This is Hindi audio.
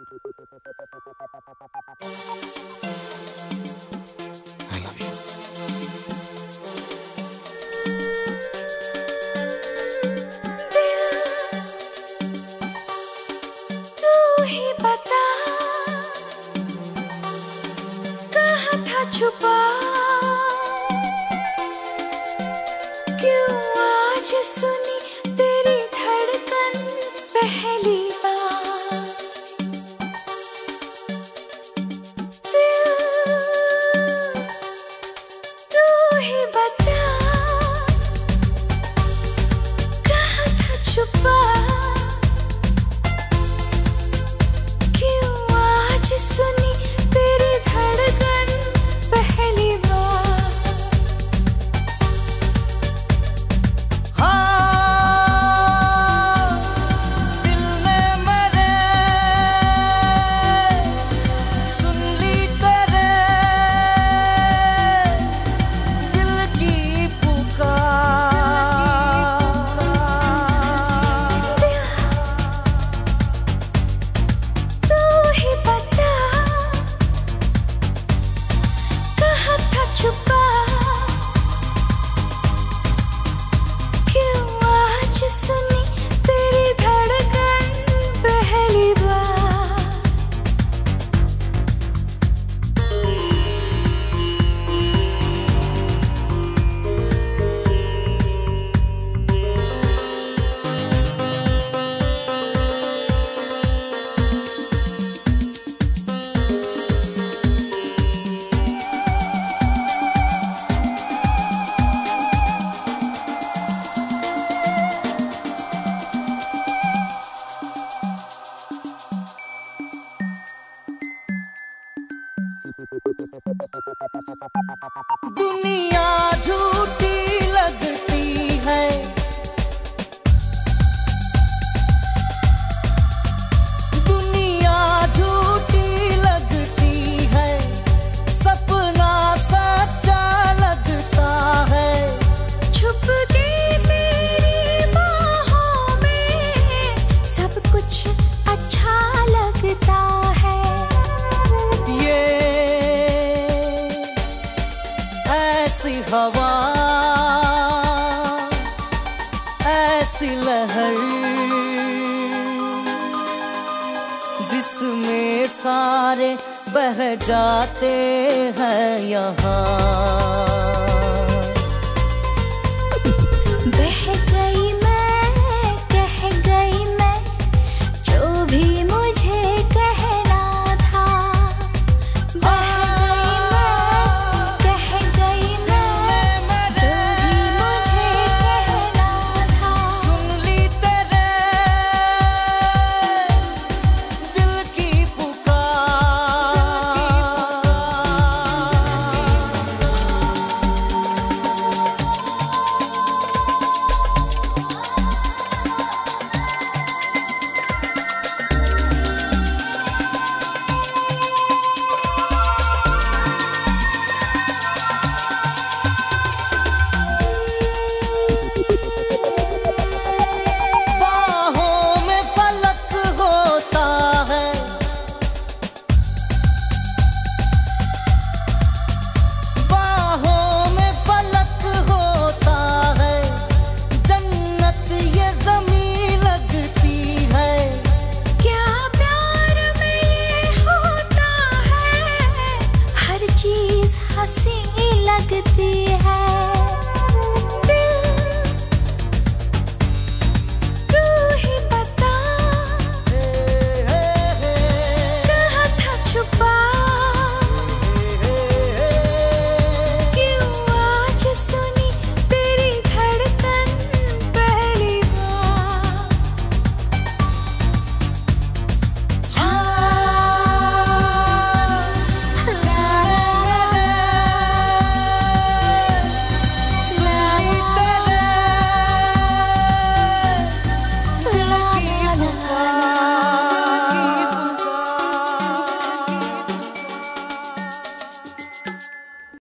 I love you. तू ही बता कहाँ था छुपा, क्यों आज सुनी तेरी धड़कन पहली बार। तू ही बता कहाँ था छुपा, क्यों आज सुनी तेरी धड़कन पहली बार। दिल ने मेरे सुन ली तेरे दिल की पुकार। तू ही बता कहाँ था छुपा, क्यों आज सुनी तेरी धड़कन पहली बार। दुनिया झूठी लगती है, दुनिया झूठी लगती है, सपना सच्चा लगता है। छुप के तेरी बाहों में सब कुछ अच्छा लगता है। ये ऐसी हवा, ऐसी लहर, जिसमें सारे बह जाते हैं यहाँ।